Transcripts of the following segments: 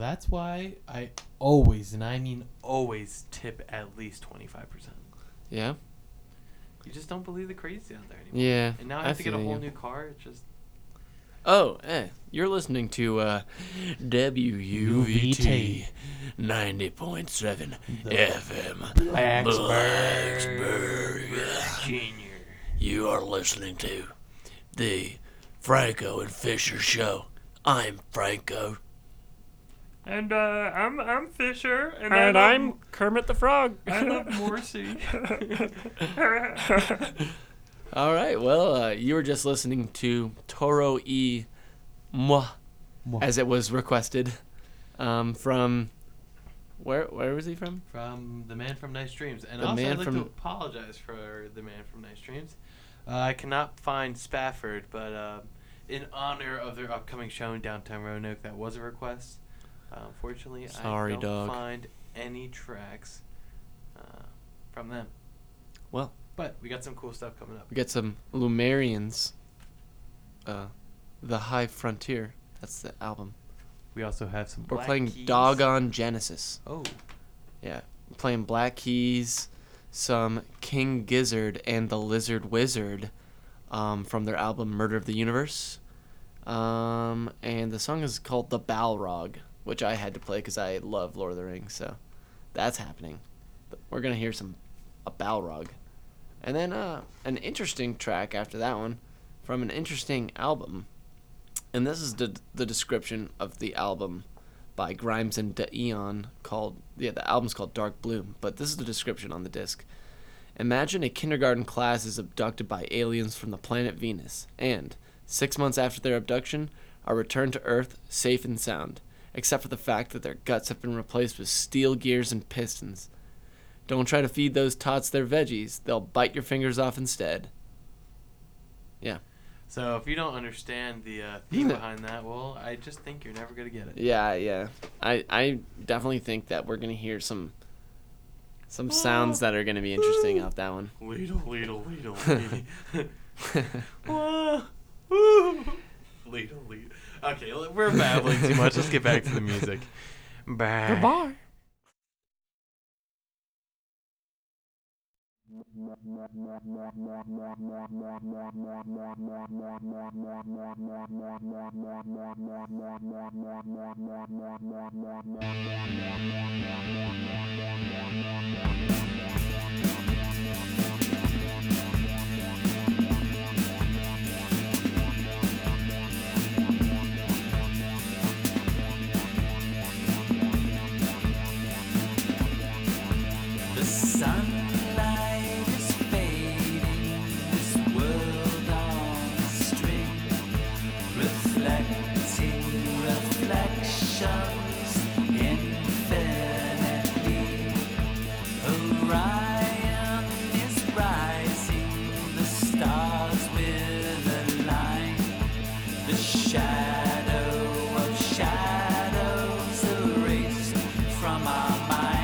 that's why I always, and I mean always, tip at least 25%. Yeah. You just don't believe the crazy out there anymore. Yeah. And now I have to get a whole new car. It's just. Oh, you're listening to WUVT 90.7 FM Blacksburg. Junior. You are listening to the Franco and Fisher Show. I'm Franco. And I'm Fisher. And I'm Kermit the Frog. I love Morrissey. All right, well, you were just listening to Toro y Moi, as it was requested, from, where was he from? From The Man from Nice Dreams. And The also, Man I'd like from- to apologize for The Man from Nice Dreams. I cannot find Spafford, but in honor of their upcoming show in downtown Roanoke, that was a request. Unfortunately, Sorry, I don't dog. find any tracks from them. Well, but we got some cool stuff coming up. We got some Lumerians, The High Frontier. That's the album. We also have some We're Black playing Keys. Doggone Genesis. Oh. Yeah. We're playing Black Keys, some King Gizzard and the Lizard Wizard from their album Murder of the Universe. And the song is called The Balrog, which I had to play because I love Lord of the Rings, so that's happening. We're going to hear a Balrog. And then an interesting track after that one from an interesting album. And this is the description of the album by Grimes and DeEon the album's called Dark Bloom, but this is the description on the disc. Imagine a kindergarten class is abducted by aliens from the planet Venus, and 6 months after their abduction, are returned to Earth safe and sound, except for the fact that their guts have been replaced with steel gears and pistons. Don't try to feed those tots their veggies. They'll bite your fingers off instead. Yeah. So if you don't understand the theme behind that, well, I just think you're never going to get it. Yeah. I definitely think that we're going to hear some sounds that are going to be interesting off that one. Leedle. Leedle. Okay, we're babbling too much. Let's get back to the music. Bye. Goodbye. The sunlight is fading, this world on a string, reflecting reflections infinitely. Orion is rising, the stars will align, the shadow of shadows erased from our mind.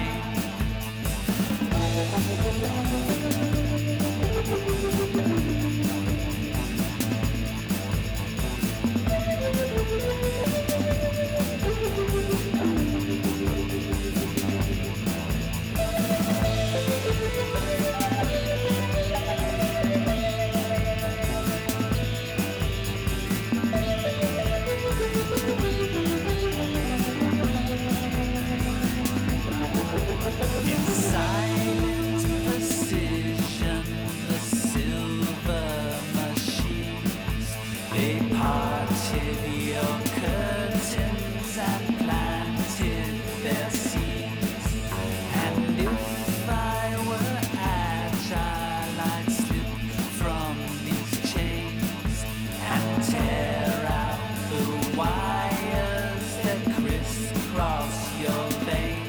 In silent precision, the silver machines, they parted your curtains and planted their seeds. And if I were agile, I'd slip from these chains and tear out the wires that crisscross your veins.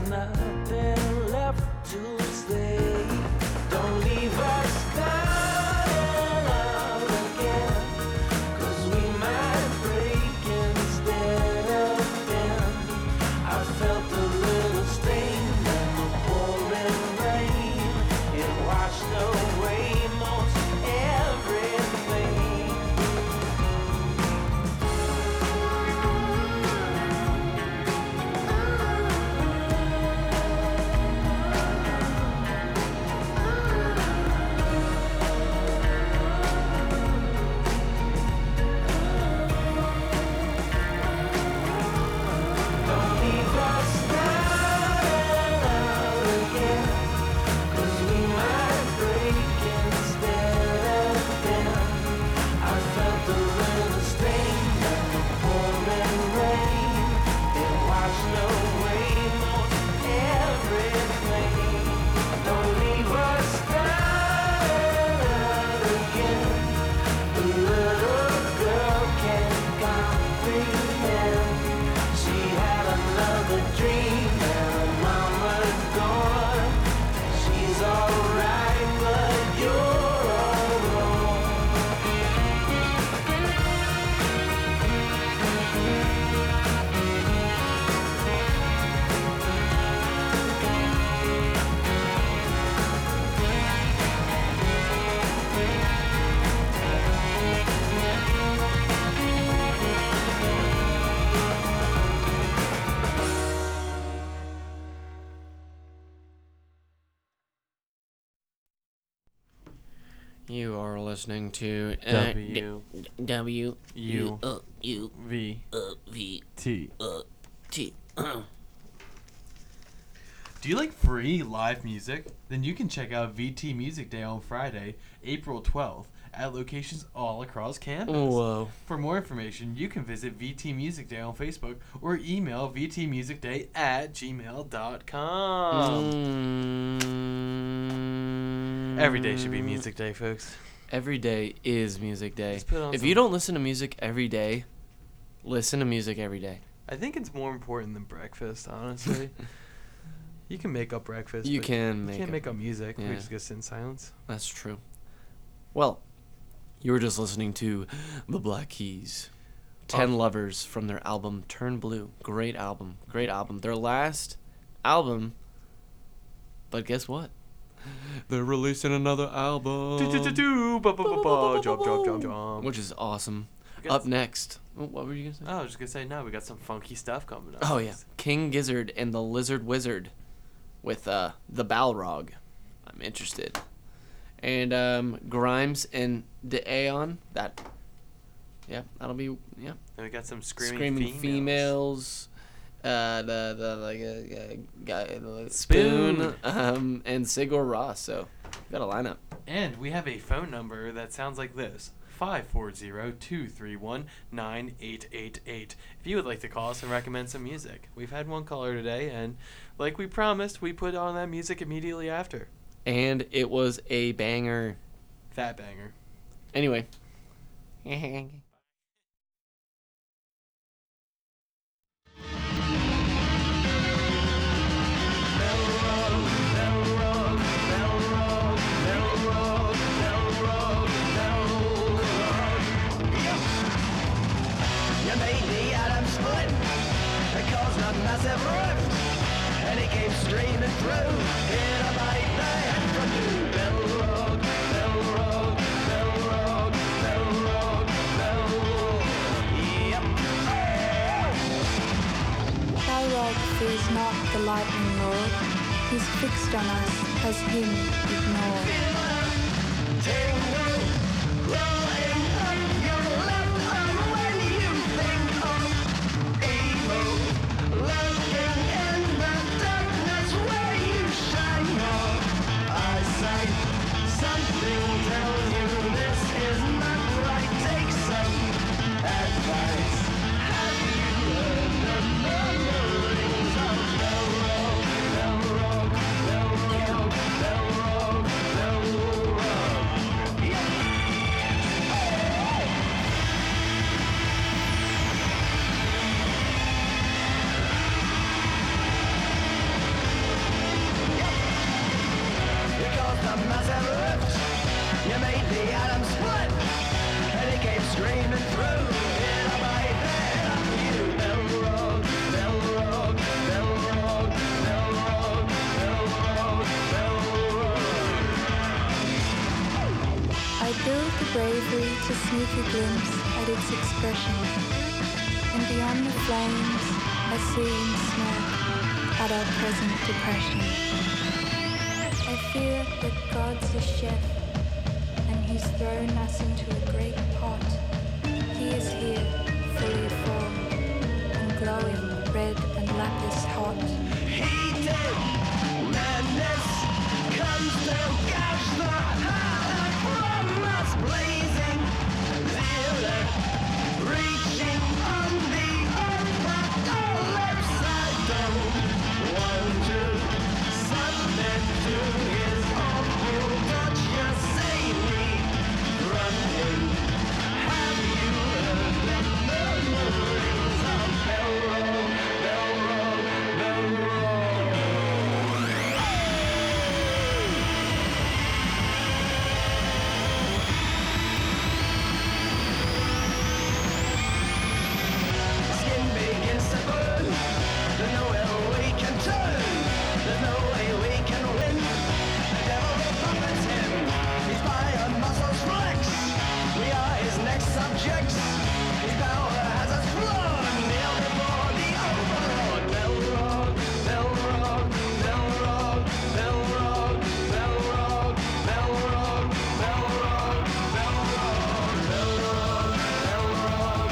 nothing left to say. Don't leave us crying out again, 'cause we might break instead of bend. I felt a little stain in the pouring rain. It washed away most everything. Don't leave us crying out again, 'cause we might break instead of bend. I felt a little stain in the pouring rain. It washed away most everything. Don't leave us crying out again. The little girl can't comprehend. She had another dream and her mama's gone. She's alright, but you're all wrong. You are listening to W W U U V V T. T. Do you like free live music? Then you can check out VT Music Day on Friday, April 12th at locations all across campus. Whoa. For more information, you can visit VT Music Day on Facebook or email vtmusicday@gmail.com. Every day should be Music Day, folks. Every day is music day. Let's put on If some- you don't listen to music every day, listen to music every day. I think it's more important than breakfast, honestly. You can make up breakfast. You but can you make can't up- make up music. yeah. We just gotta sit in silence. That's true. Well, you were just listening to The Black Keys. 10 Lovers from their album Turn Blue. Great album. Great album. Their last album. But guess what? They're releasing another album. Jump. Which is awesome. We got Up next. Oh, what were you going to say? I was just gonna say, no, we got some funky stuff coming up. Oh, yeah. King Gizzard and the Lizard Wizard with the Balrog. I'm interested. And Grimes and D'Aeon. That'll be, And we got some screaming, Screaming females. Females. The guy, Spoon. and Sigur Rós. So, got a lineup. And we have a phone number that sounds like this. 540-231-9888. If you would like to call us and recommend some music. We've had one caller today, and like we promised, we put on that music immediately after. And it was a banger. Fat banger. Anyway. You made the atom split, it caused a massive rift, and it came streaming through in a light that had from you. Bell rock, bell rock, bell rock, bell rock, bell rock. Yep. Balrog fears not the lightning lord. He's fixed on us, as him ignored. Tingle, rolling up your left arm when you think of evil. Lurking in the darkness where you shine your eyesight. Something tells you this is not right. Take some advice. Have you heard the murmurings of Bell Rock, Bell Rock, Bell Rock, Bell Rock, Bell Rock? catch a sneaky glimpse at its expression. And beyond the flames, I see him smirk at our present depression. I fear that God's a chef, and he's thrown us into a great pot. He is here, fully formed, and glowing red and lapis hot. Heated madness comes to gouge the heart from us, blazing zero, reaching on the earth, but all lips I don't want to submit to his awful touch. You see me running. Have you heard the murmurings of Belrow, Belrow, Belrow? Skin begins to burn. There's nowhere we can turn. There's no way we can win. The devil puppets him. He's by our muscles flex. We are his next subjects. His power has us flung. Kneel before the overlord. Belrow, Belrow, Belrow, Belrow, Belrow, Belrow, Belrow, Belrow, Belrow, Belrow,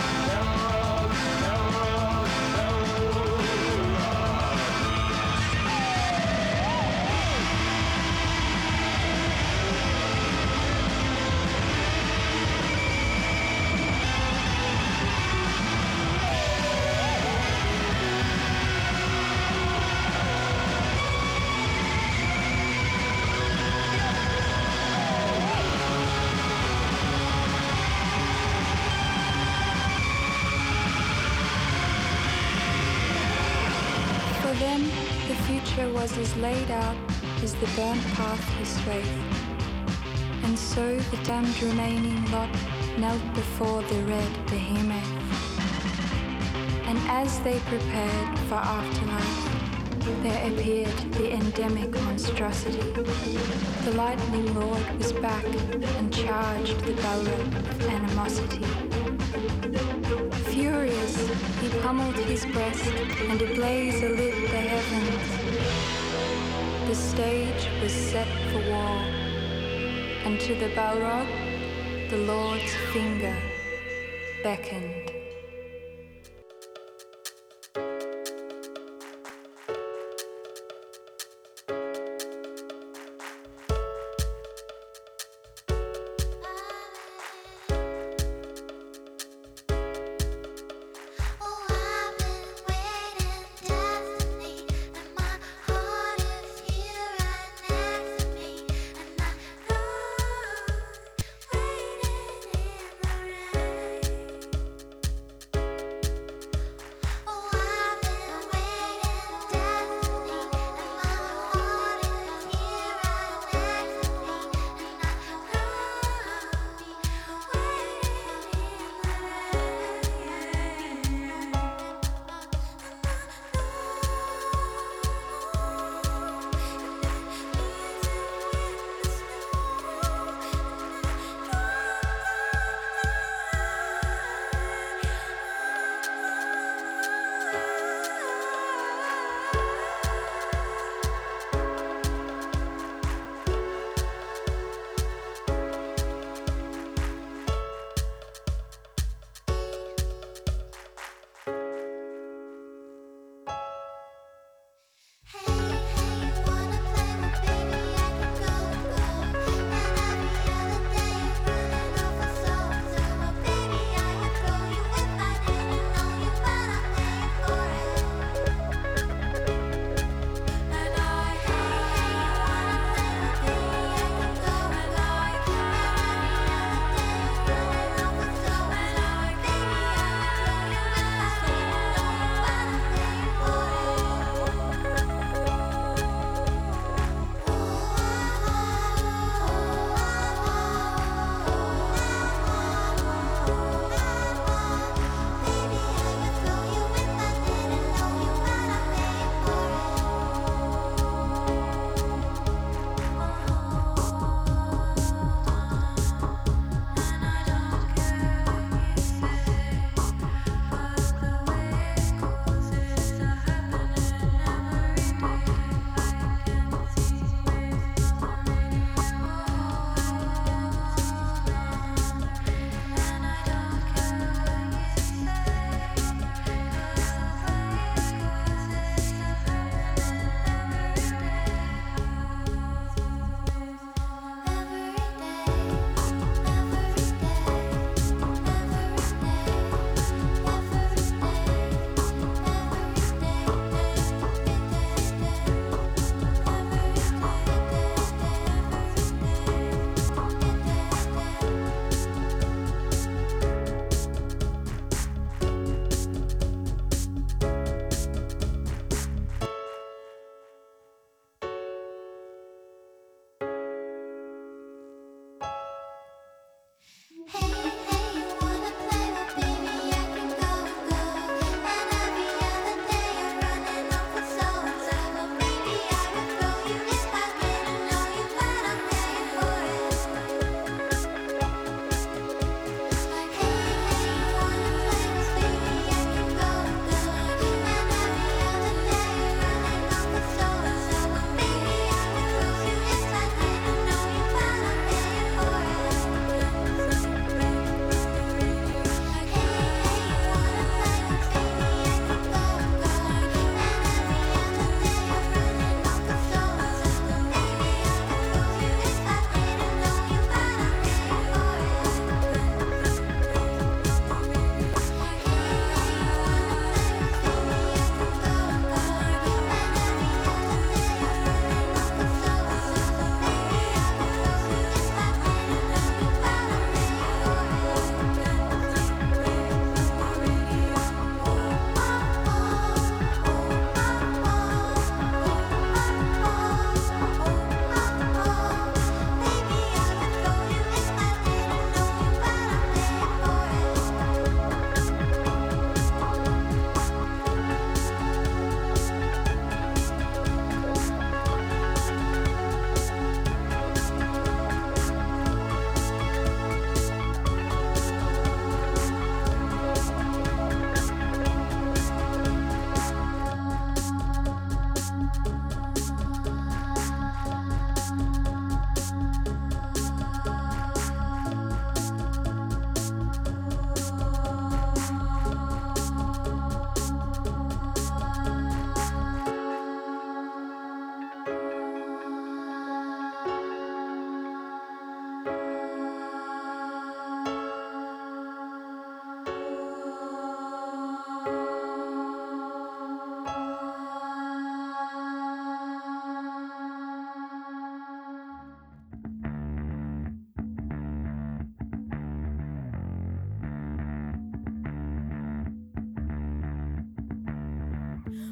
For them, the future was as laid out as the burnt path his wraith. And so the damned remaining lot knelt before the red behemoth. And as they prepared for afterlife, there appeared the endemic monstrosity. The lightning lord was back and charged the Balrog with animosity. Furious, he pummeled his breast, and ablaze alit the heavens. The stage was set for war, and to the Balrog, the Lord's finger beckoned. Oh, I've been waiting destiny, and my heart is here right next to me, and I know waiting in the rain.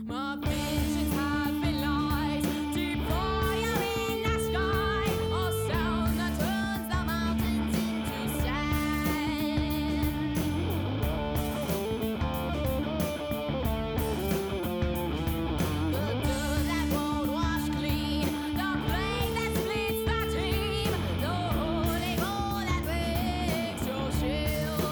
My visions have been light, deep fire in the sky, a sound that turns the mountains into sand. The dirt that won't wash clean, the flame that splits the team, the holy hole that breaks your shield.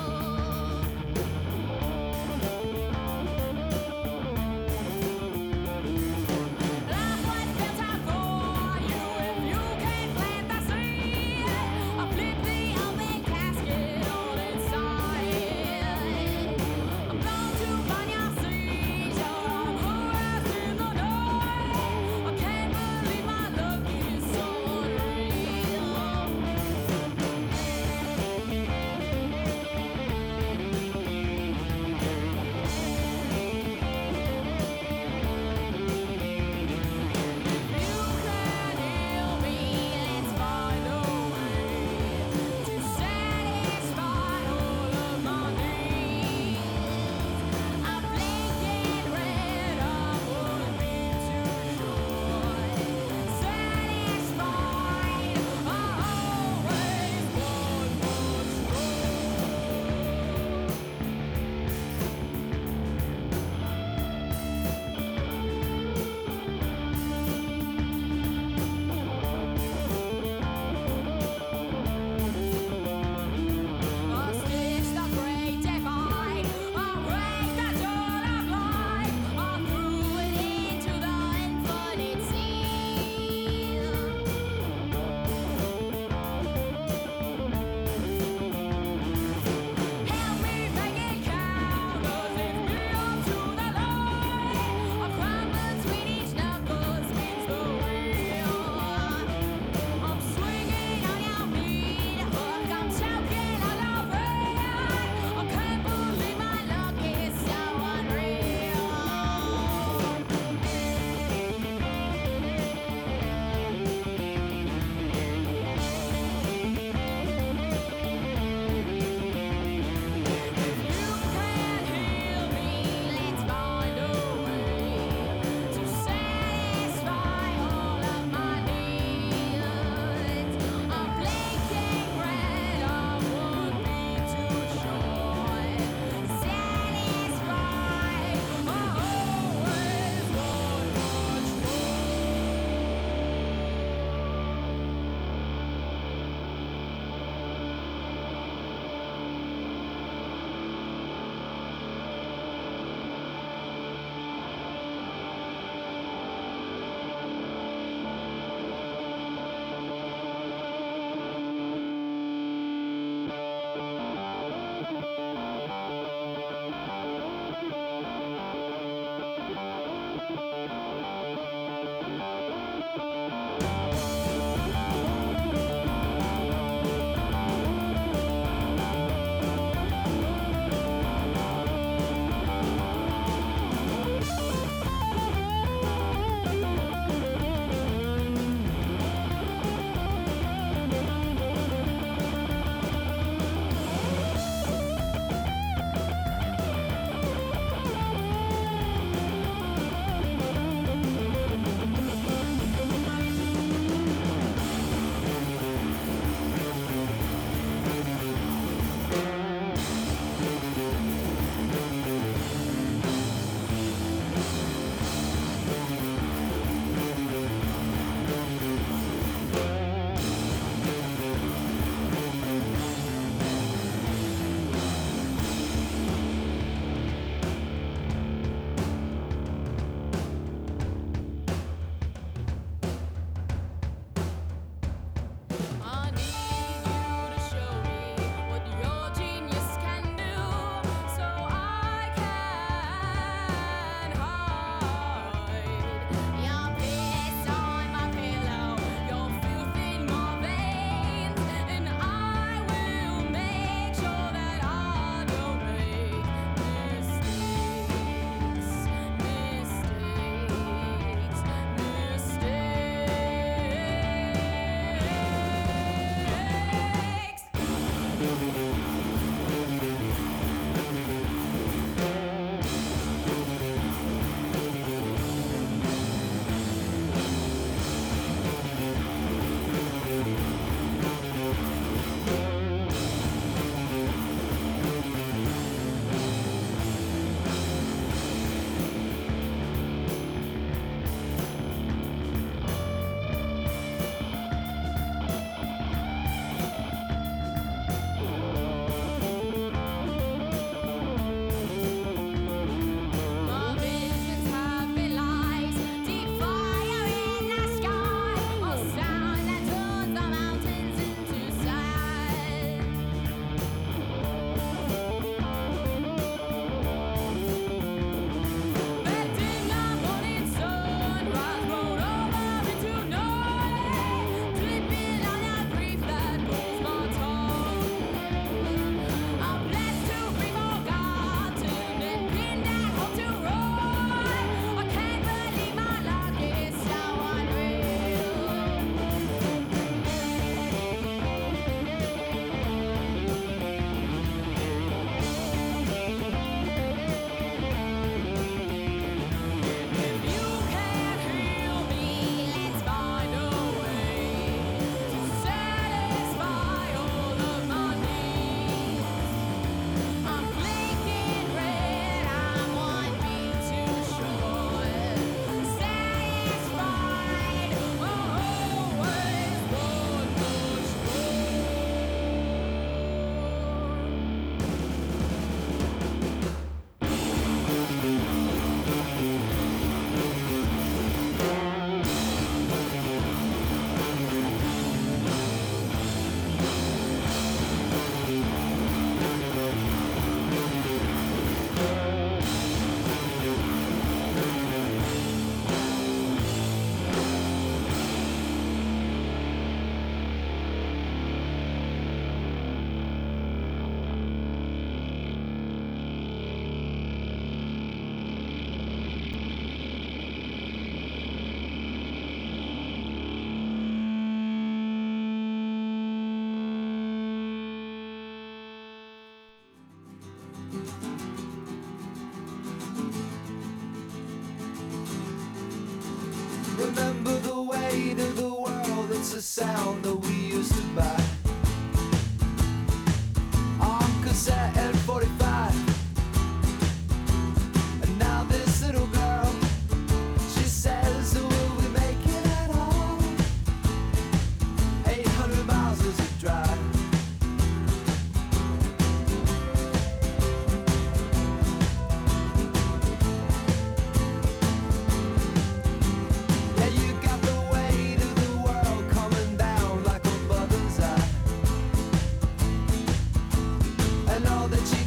Remember the weight of the world, it's a sound that we used to buy on cassette and 45. And now this little girl, she says, will we make it at all? 800 miles is a drive. Yeah, you got the weight of the world coming down like a mother's eye. And all that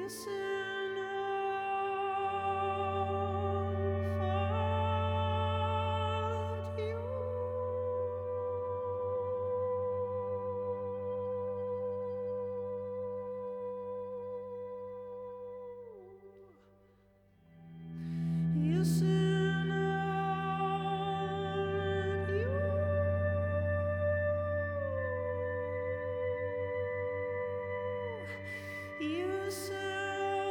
You said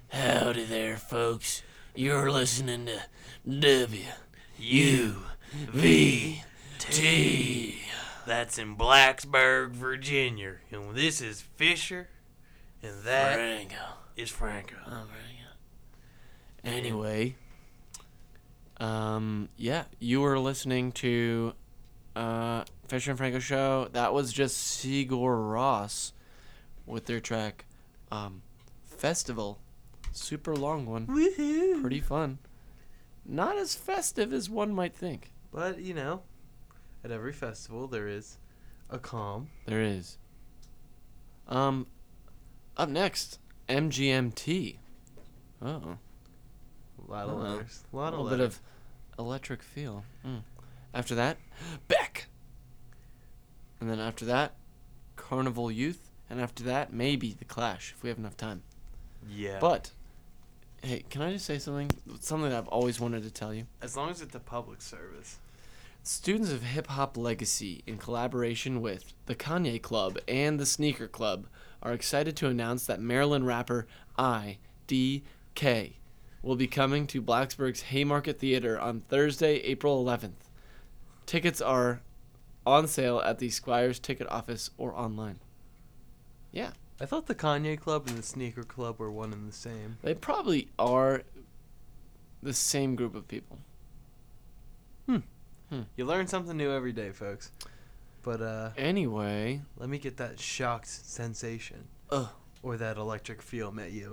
Howdy there, folks. You're listening to WUVT. That's in Blacksburg, Virginia. And this is Fisher, and that Franco. is Franco. Anyway, yeah, you were listening to Fisher and Franco show. That was just Sigur Ross with their track Festival. Super long one. Woohoo! Pretty fun. Not as festive as one might think. But, you know, at every festival there is a calm. There is. Up next, MGMT. Oh. A lot of Oh. letters. A A lot of little bit letters. of electric feel. After that, Beck. And then after that, Carnival Youth. And after that, maybe The Clash, if we have enough time. Yeah. But, hey, can I just say something? Something that I've always wanted to tell you. as long as it's a public service. Students of Hip Hop Legacy, in collaboration with the Kanye Club and the Sneaker Club, are excited to announce that Maryland rapper IDK will be coming to Blacksburg's Haymarket Theater on Thursday, April 11th. Tickets are on sale at the Squires ticket office or online. Yeah, I thought the Kanye Club and the Sneaker Club were one and the same. they probably are the same group of people. You learn something new every day, folks. But Anyway, let me get that shocked sensation ugh. or that electric feel met you.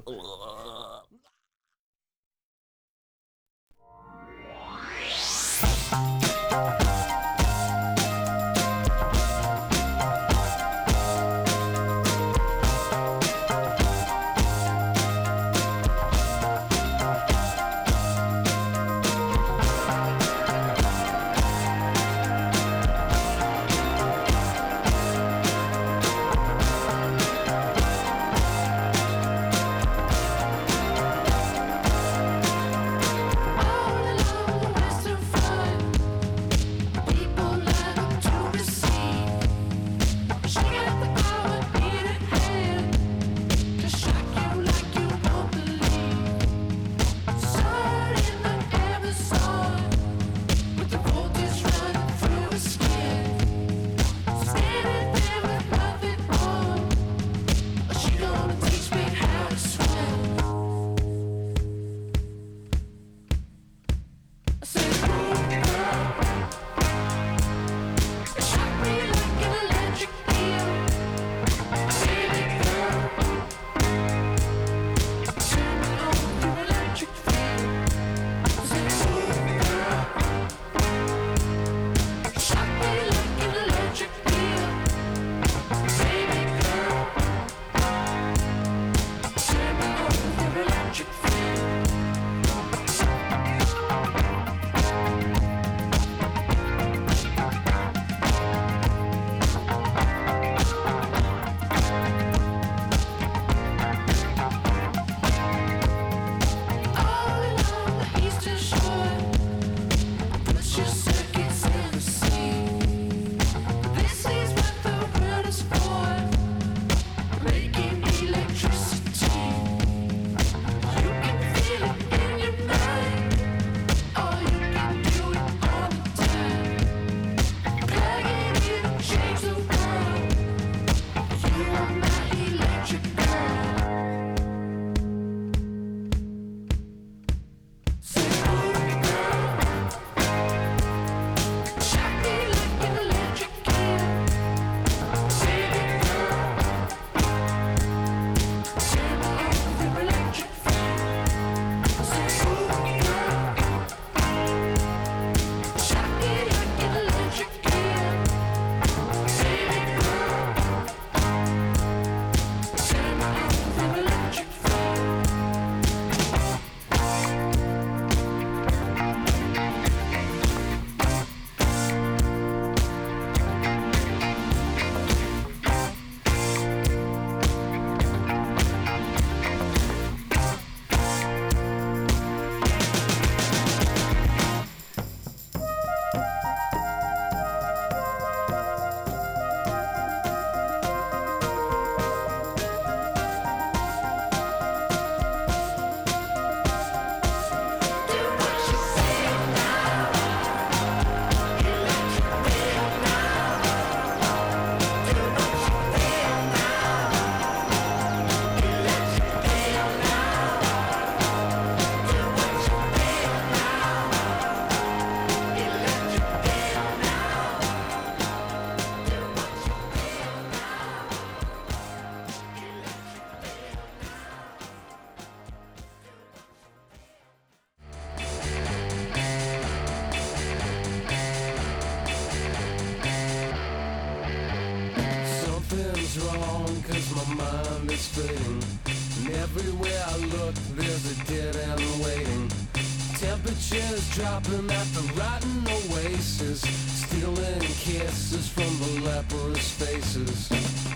is fading. And everywhere I look, there's a dead end waiting. Temperatures dropping at the rotten oasis, stealing kisses from the leprous faces.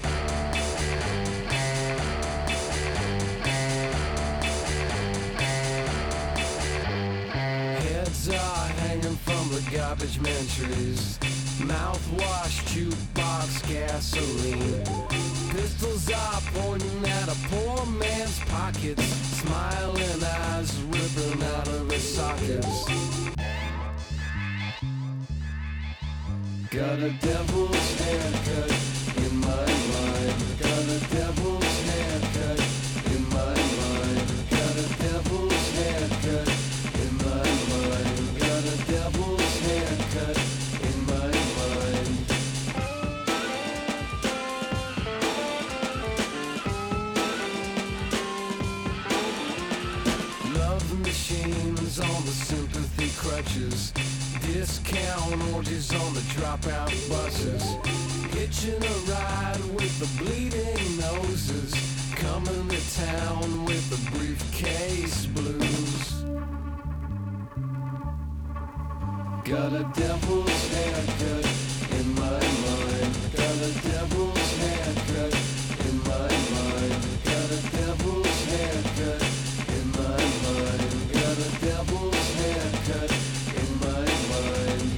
Heads are hanging from the garbage man trees. Mouthwash, jukebox, gasoline. Pistols are pointing at a poor man's pockets. Smiling eyes ripping out of his sockets. Got a devil's haircut in my mind. Got a devil's haircut in my mind. Got a devil's haircut in my mind. Got a devil's haircut in my mind. Love machines on the sympathy crutches. Discount orgies on the dropout buses. Hitching a ride with the bleeding noses. Coming to town with the briefcase blues. Got a devil's haircut in my mind. Got a devil's haircut in my mind. Got a devil's haircut in my mind. Got a devil's haircut in my mind.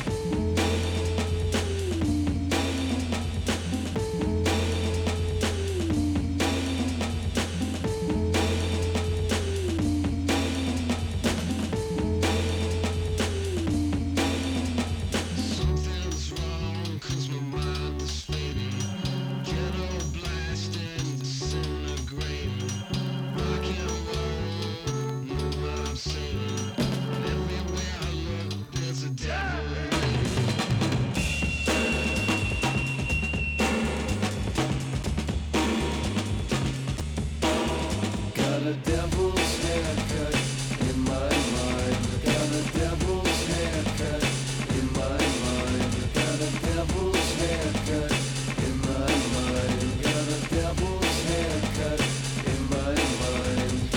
Something's wrong 'cause my blood is fading. Ghetto blasting, disintegrating. Rock and roll, know what I'm saying. And everywhere I look, there's a devil waiting. Got a devil's haircut in my mind. Got a devil's haircut in my mind. Got a devil's haircut in my mind. Got a devil's haircut in my mind.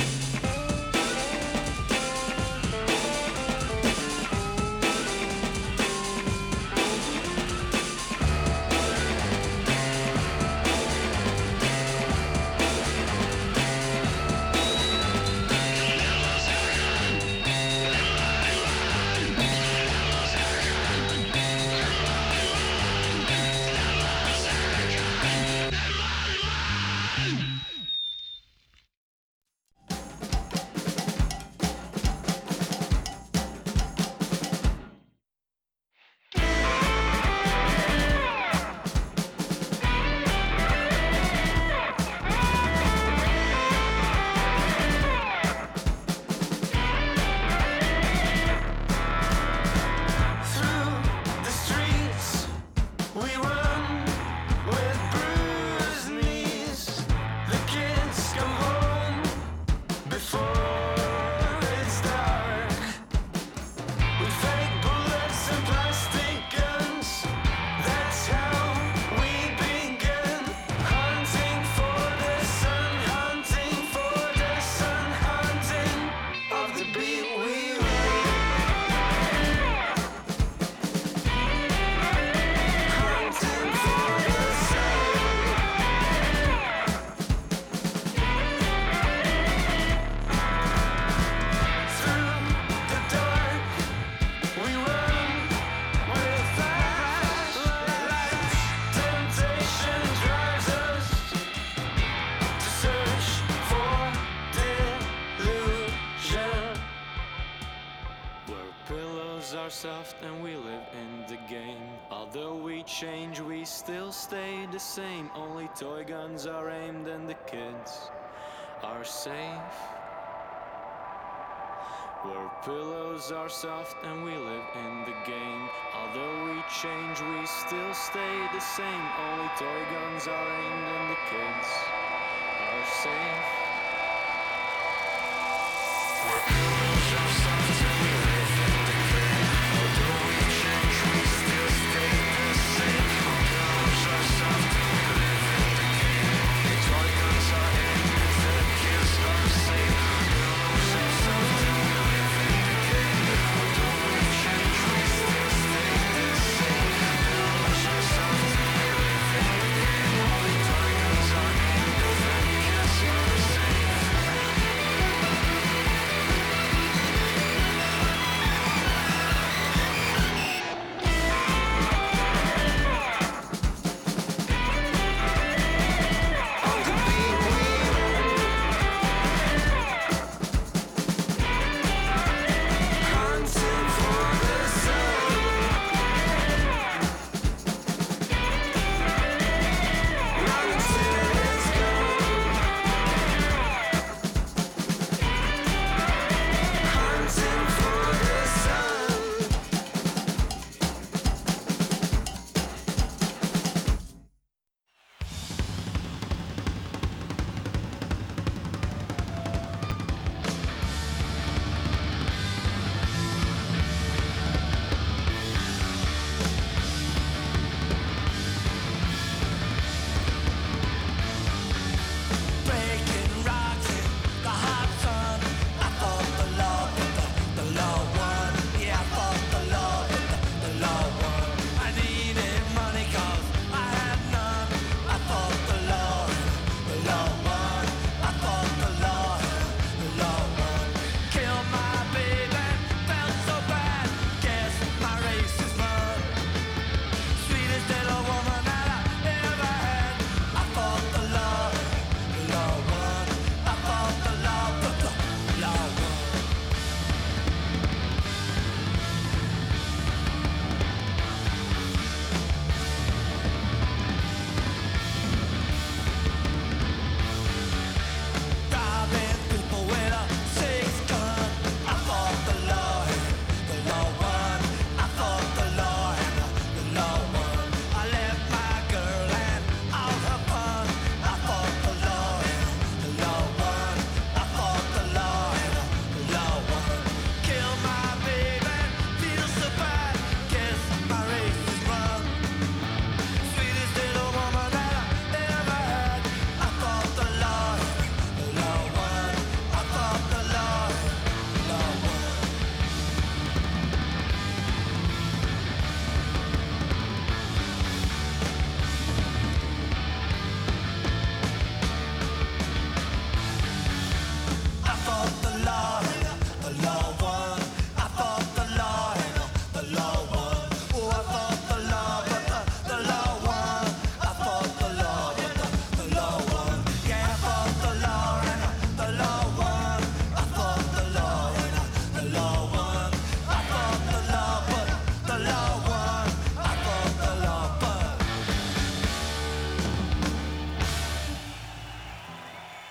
Through the streets we run with bruised knees. The kids come home before it's dark. With fake bullets and plastic guns, that's how we begin. Hunting for the sun, hunting for the sun, hunting of the beat we run. Hunting for the sun. Through the dark, we run with flashlights. Temptation drives us to search for delusion. Where pillows are soft and we live in the game. Although we change, we still stay the same. Only toy guns are aimed and the kids are safe. Where pillows are soft and we live in the game. Although we change, we still stay the same. Only toy guns are aimed and the kids are safe.